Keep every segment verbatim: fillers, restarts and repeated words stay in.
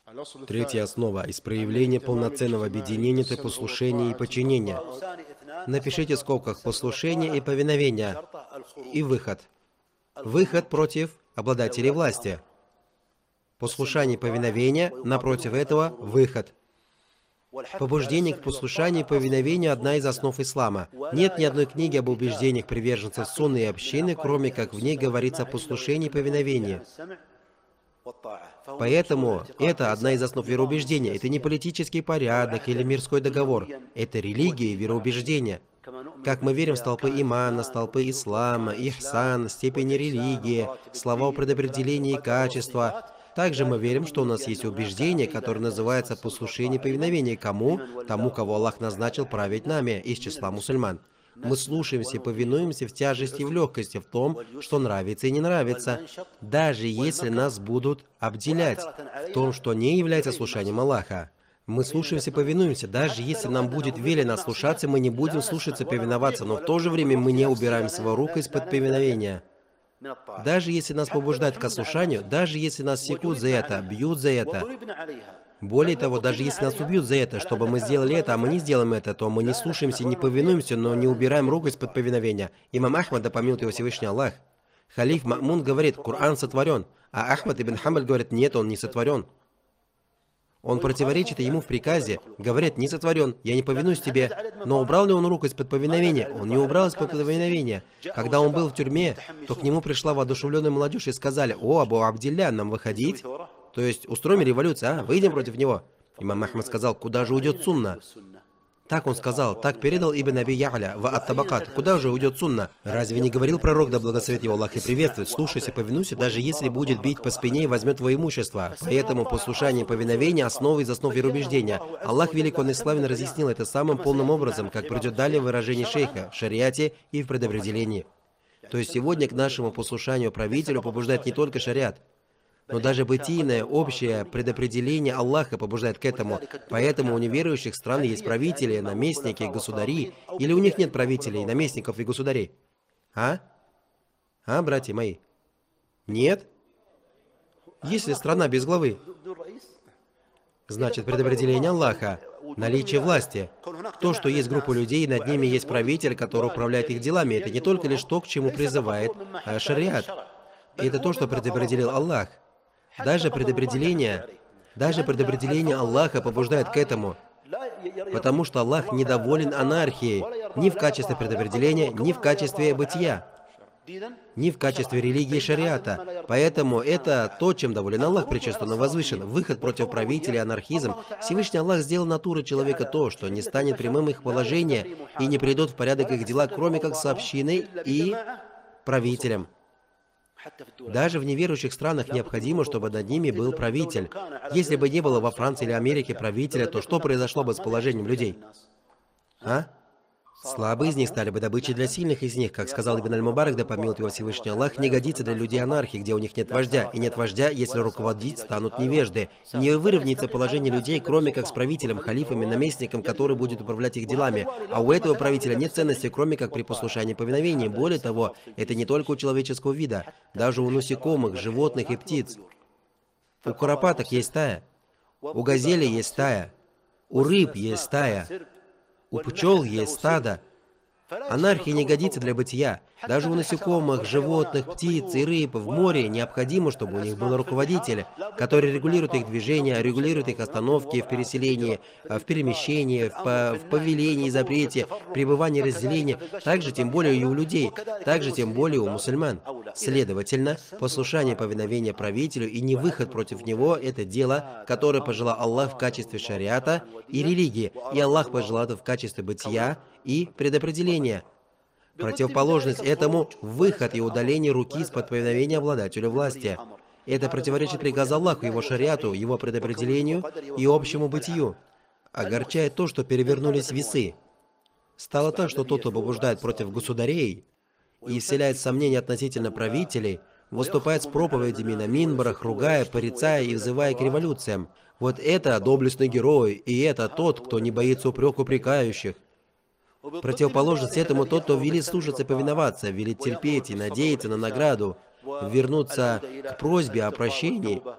Третья основа из проявления полноценного объединения – это послушание и подчинение. Напишите в скобках «послушание и повиновение» и «выход». Выход против обладателей власти. Послушание и повиновение, напротив этого – выход. Побуждение к послушанию и повиновению – одна из основ ислама. Нет ни одной книги об убеждениях приверженцев сунны и общины, кроме как в ней говорится о послушании и повиновении. Поэтому это одна из основ вероубеждения. Это не политический порядок или мирской договор. Это религия и вероубеждение. Как мы верим в столпы имана, столпы ислама, ихсан, степени религии, слова о предопределении качества. Также мы верим, что у нас есть убеждение, которое называется послушание и повиновение кому? Тому, кого Аллах назначил править нами из числа мусульман. Мы слушаемся и повинуемся в тяжести и в легкости, в том, что нравится и не нравится, даже если нас будут обделять в том, что не является слушанием Аллаха. Мы слушаемся и повинуемся, даже если нам будет велено слушаться, мы не будем слушаться и повиноваться, но в то же время мы не убираем свою руку из-под повиновения. Даже если нас побуждают к ослушанию, даже если нас секут за это, бьют за это. Более того, даже если нас убьют за это, чтобы мы сделали это, а мы не сделаем это, то мы не слушаемся, не повинуемся, но не убираем руку из-под повиновения. Имам Ахмад, да помилует его Всевышний Аллах. Халиф Ма'мун говорит, Коран сотворен, а Ахмад ибн Хамбаль говорит, нет, он не сотворен. Он противоречит ему в приказе, говорит, не сотворен, я не повинуюсь тебе. Но убрал ли он руку из-под повиновения? Он не убрал из-под повиновения. Когда он был в тюрьме, то к нему пришла воодушевленная молодежь и сказали, о, Абу Абдилля, нам выходить? То есть устроим революцию, а? Выйдем против него. Имам Ахмад сказал, куда же уйдет сунна? Так он сказал, так передал Ибн Аби Я'ля в Ат-Табакат. Куда же уйдет сунна? Разве не говорил пророк, да благословит его Аллах и приветствует, слушайся, повинуйся, даже если будет бить по спине и возьмет твое имущество. Поэтому послушание и повиновение – основа из основ вероубеждения. Аллах велик, он и славен, разъяснил это самым полным образом, как придет далее выражение шейха, в шариате и в предопределении. То есть сегодня к нашему послушанию правителю побуждает не только шариат, но даже бытийное, общее предопределение Аллаха побуждает к этому. Поэтому у неверующих стран есть правители, наместники, государи. Или у них нет правителей, наместников и государей? А? А, братья мои? Нет? Если страна без главы, значит предопределение Аллаха, наличие власти. То, что есть группа людей, и над ними есть правитель, который управляет их делами, это не только лишь то, к чему призывает шариат. Это то, что предопределил Аллах. Даже предопределение, даже предопределение Аллаха побуждает к этому, потому что Аллах недоволен анархией ни в качестве предопределения, ни в качестве бытия, ни в качестве религии шариата. Поэтому это то, чем доволен Аллах, причем он возвышен. Выход против правителей, анархизм. Всевышний Аллах сделал натуру человека то, что не станет прямым их положение и не придут в порядок их дела, кроме как с общиной и правителем. Даже в неверующих странах необходимо, чтобы над ними был правитель. Если бы не было во Франции или Америке правителя, то что произошло бы с положением людей? А? Слабые из них стали бы добычей для сильных из них. Как сказал Ибн Аль-Мубарак, да помилует его Всевышний Аллах, не годится для людей анархии, где у них нет вождя. И нет вождя, если руководить станут невежды. Не выровняется положение людей, кроме как с правителем, халифом и наместником, который будет управлять их делами. А у этого правителя нет ценности, кроме как при послушании и повиновении. Более того, это не только у человеческого вида. Даже у насекомых, животных и птиц. У куропаток есть стая. У газели есть стая. У рыб есть стая. У пчел есть стадо. Анархия не годится для бытия. Даже у насекомых, животных, птиц и рыб в море необходимо, чтобы у них был руководитель, который регулирует их движение, регулирует их остановки в переселении, в перемещении, в, в повелении, запрете, пребывании, разделении. Также, тем более, и у людей. Также, тем более, у мусульман. Следовательно, послушание повиновения правителю и не выход против него – это дело, которое пожелал Аллах в качестве шариата и религии, и Аллах пожелал это в качестве бытия и предопределения. Противоположность этому – выход и удаление руки из-под повиновения обладателю власти. Это противоречит приказу Аллаху, его шариату, его предопределению и общему бытию. Огорчает то, что перевернулись весы. Стало так, что тот, кто побуждает против государей и вселяет сомнения относительно правителей, выступает с проповедями на минбарах, ругая, порицая и взывая к революциям. Вот это доблестный герой, и это тот, кто не боится упрек упрекающих. Противоположность этому тот, кто велит слушаться и повиноваться, велит терпеть и надеяться на награду, вернуться к просьбе о прощении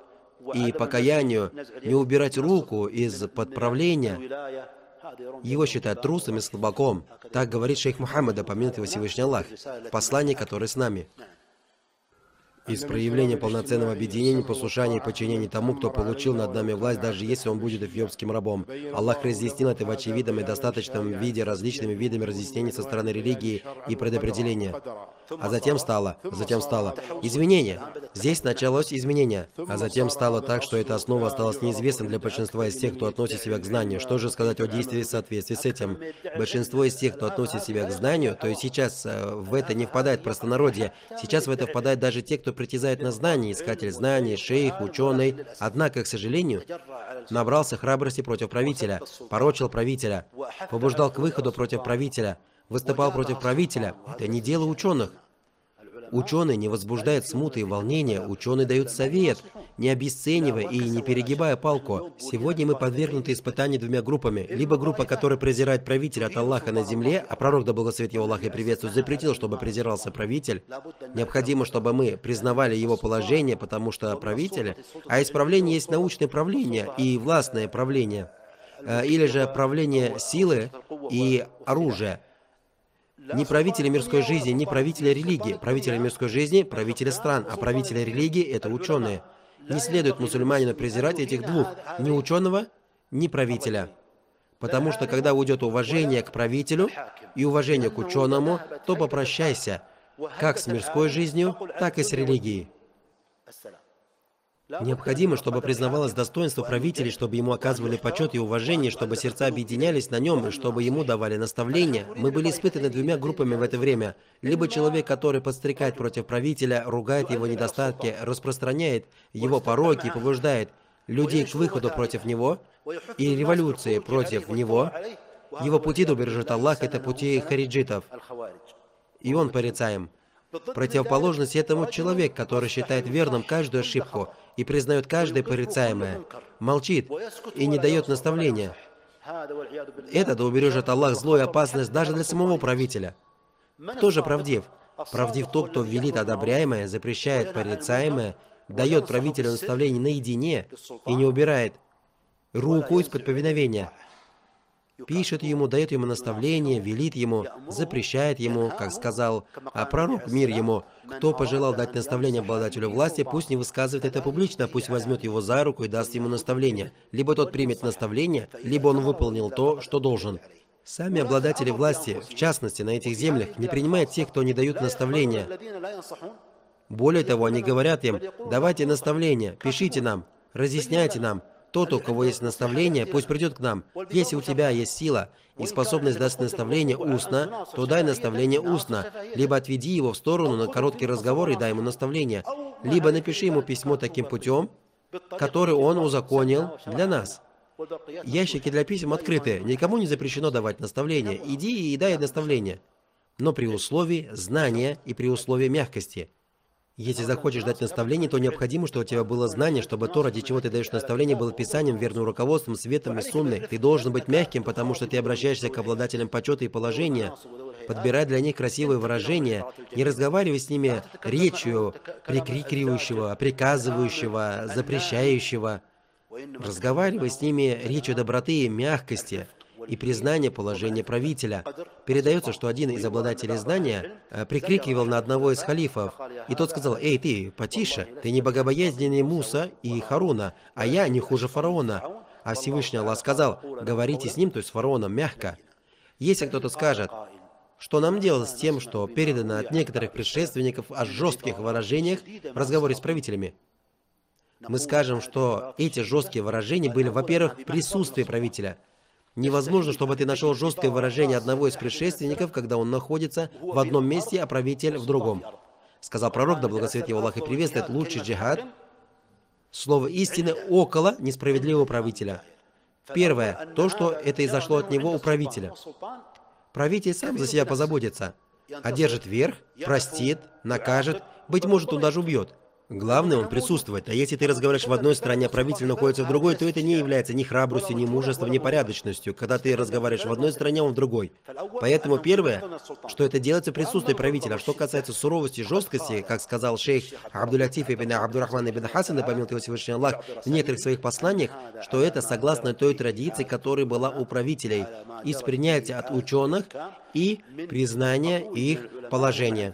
и покаянию, не убирать руку из-под правления, его считают трусом и слабаком. Так говорит шейх Мухаммад, да помянет его Всевышний Аллах, в послании, которое с нами. Из проявления полноценного объединения, послушания и подчинения тому, кто получил над нами власть, даже если он будет эфиопским рабом. Аллах разъяснил это в очевидном и достаточном виде различными видами разъяснений со стороны религии и предопределения. А затем стало, затем стало изменение. Здесь началось изменение, а затем стало так, что эта основа осталась неизвестной для большинства из тех, кто относит себя к знанию. Что же сказать о действии в соответствии с этим? Большинство из тех, кто относит себя к знанию, то есть сейчас в это не впадает простонародье, сейчас в это впадает даже те, кто притязает на знания, искатель знаний, шейх, ученый, однако, к сожалению, набрался храбрости против правителя, порочил правителя, побуждал к выходу против правителя, выступал против правителя. Это не дело ученых. Ученые не возбуждают смуты и волнения, ученые дают совет, не обесценивая и не перегибая палку. Сегодня мы подвергнуты испытанию двумя группами. Либо группа, которая презирает правителя от Аллаха на земле, а пророк, да благословит его Аллах и приветствует, запретил, чтобы презирался правитель. Необходимо, чтобы мы признавали его положение, потому что правители, а исправление есть научное правление и властное правление, или же правление силы и оружия. Не правители мирской жизни, не правители религии. Правители мирской жизни – правители стран, а правители религии – это ученые. Не следует мусульманину презирать этих двух – ни ученого, ни правителя. Потому что когда уйдет уважение к правителю и уважение к ученому, то попрощайся как с мирской жизнью, так и с религией. Необходимо, чтобы признавалось достоинство правителей, чтобы ему оказывали почет и уважение, чтобы сердца объединялись на нем, и чтобы ему давали наставления. Мы были испытаны двумя группами в это время. Либо человек, который подстрекает против правителя, ругает его недостатки, распространяет его пороки и побуждает людей к выходу против него и революции против него. Его пути, да убережет Аллах, это пути хариджитов. И он порицаем. Противоположность этому человек, который считает верным каждую ошибку и признает каждое порицаемое, молчит и не дает наставления. Это, да убережет Аллах, зло и опасность даже для самого правителя. Кто же правдив? Правдив тот, кто велит одобряемое, запрещает порицаемое, дает правителю наставление наедине и не убирает руку из-под повиновения. Пишет ему, дает ему наставление, велит ему, запрещает ему, как сказал а пророк, мир ему. Кто пожелал дать наставление обладателю власти, пусть не высказывает это публично, пусть возьмет его за руку и даст ему наставление. Либо тот примет наставление, либо он выполнил то, что должен. Сами обладатели власти, в частности на этих землях, не принимают тех, кто не дают наставления. Более того, они говорят им: давайте наставления, пишите нам, разъясняйте нам. Тот, у кого есть наставление, пусть придет к нам. Если у тебя есть сила и способность дать наставление устно, то дай наставление устно. Либо отведи его в сторону на короткий разговор и дай ему наставление. Либо напиши ему письмо таким путем, который он узаконил для нас. Ящики для писем открыты. Никому не запрещено давать наставления. Иди и дай наставление. Но при условии знания и при условии мягкости. Если захочешь дать наставление, то необходимо, чтобы у тебя было знание, чтобы то, ради чего ты даешь наставление, было писанием, верным руководством, светом и сунной. Ты должен быть мягким, потому что ты обращаешься к обладателям почета и положения. Подбирай для них красивые выражения. Не разговаривай с ними речью прикрикивающего, приказывающего, запрещающего. Разговаривай с ними речью доброты и мягкости и признания положения правителя. Передается, что один из обладателей знания прикрикивал на одного из халифов, и тот сказал: «Эй, ты, потише, ты не богобоязненнее Муса и Харуна, а я не хуже фараона». А Всевышний Аллах сказал: говорите с ним, то есть с фараоном, мягко. Если кто-то скажет: что нам делать с тем, что передано от некоторых предшественников о жестких выражениях в разговоре с правителями? Мы скажем, что эти жесткие выражения были, во-первых, в присутствии правителя. Невозможно, чтобы ты нашел жесткое выражение одного из предшественников, когда он находится в одном месте, а правитель в другом. Сказал пророк, да благословит его Аллах и приветствует, лучший джихад — слово истины около несправедливого правителя. Первое, то, что это изошло от него у правителя. Правитель сам за себя позаботится, одержит верх, простит, накажет, быть может, он даже убьет. Главное, он присутствует. А если ты разговариваешь в одной стране, а правитель находится в другой, то это не является ни храбростью, ни мужеством, ни порядочностью. Когда ты разговариваешь в одной стране, он в другой. Поэтому первое, что это делается в присутствии правителя. А что касается суровости и жесткости, как сказал шейх Абдуль-Латиф ибн Абдурахман ибн Хасан, да помилует его Всевышний Аллах, в некоторых своих посланиях, что это согласно той традиции, которая была у правителей, из принятия от ученых и признания их положения.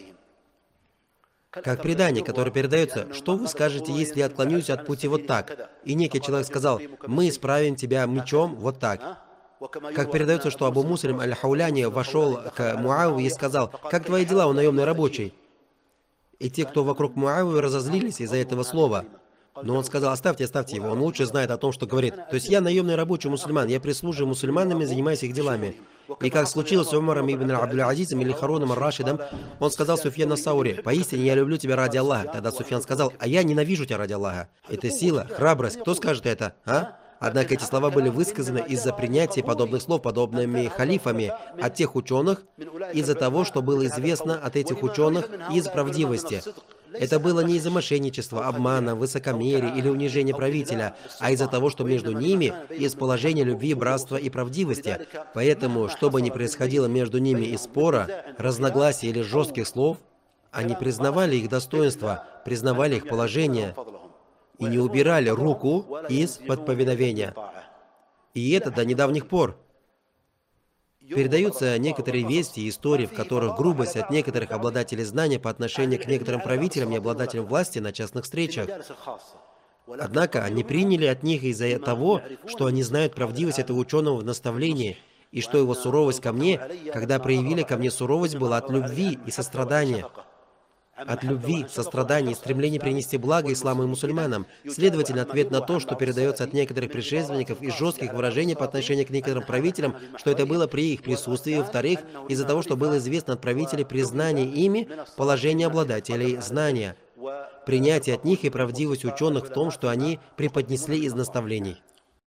Как предание, которое передается, что вы скажете, если я отклонюсь от пути вот так? И некий человек сказал, мы исправим тебя мечом вот так. Как передается, что Абу Муслим аль-Хауляни вошел к Муавии и сказал, как твои дела, у наемный рабочий? И те, кто вокруг Муавии, разозлились из-за этого слова. Но он сказал, оставьте, оставьте его, он лучше знает о том, что говорит. То есть я наемный рабочий мусульман, я прислуживаю мусульманам и занимаюсь их делами. И как случилось с Умаром ибн Абдуль-Азизом или Харуном ар-Рашидом, он сказал Суфьяну ас-Саури, поистине я люблю тебя ради Аллаха. Тогда Суфьян сказал, а я ненавижу тебя ради Аллаха. Это сила, храбрость, кто скажет это, а? Однако эти слова были высказаны из-за принятия подобных слов подобными халифами от тех ученых, из-за того, что было известно от этих ученых из правдивости. Это было не из-за мошенничества, обмана, высокомерия или унижения правителя, а из-за того, что между ними есть положение любви, братства и правдивости. Поэтому, что бы ни происходило между ними из спора, разногласий или жестких слов, они признавали их достоинство, признавали их положение и не убирали руку из-под повиновения. И это до недавних пор. Передаются некоторые вести и истории, в которых грубость от некоторых обладателей знания по отношению к некоторым правителям и обладателям власти на частных встречах. Однако они приняли от них из-за того, что они знают правдивость этого ученого в наставлении, и что его суровость ко мне, когда проявили ко мне суровость, была от любви и сострадания. От любви, сострадания и стремления принести благо исламу и мусульманам. Следовательно, ответ на то, что передается от некоторых предшественников из жестких выражений по отношению к некоторым правителям, что это было при их присутствии, и, во-вторых, из-за того, что было известно от правителей признание ими положения обладателей знания, принятие от них и правдивость ученых в том, что они преподнесли из наставлений.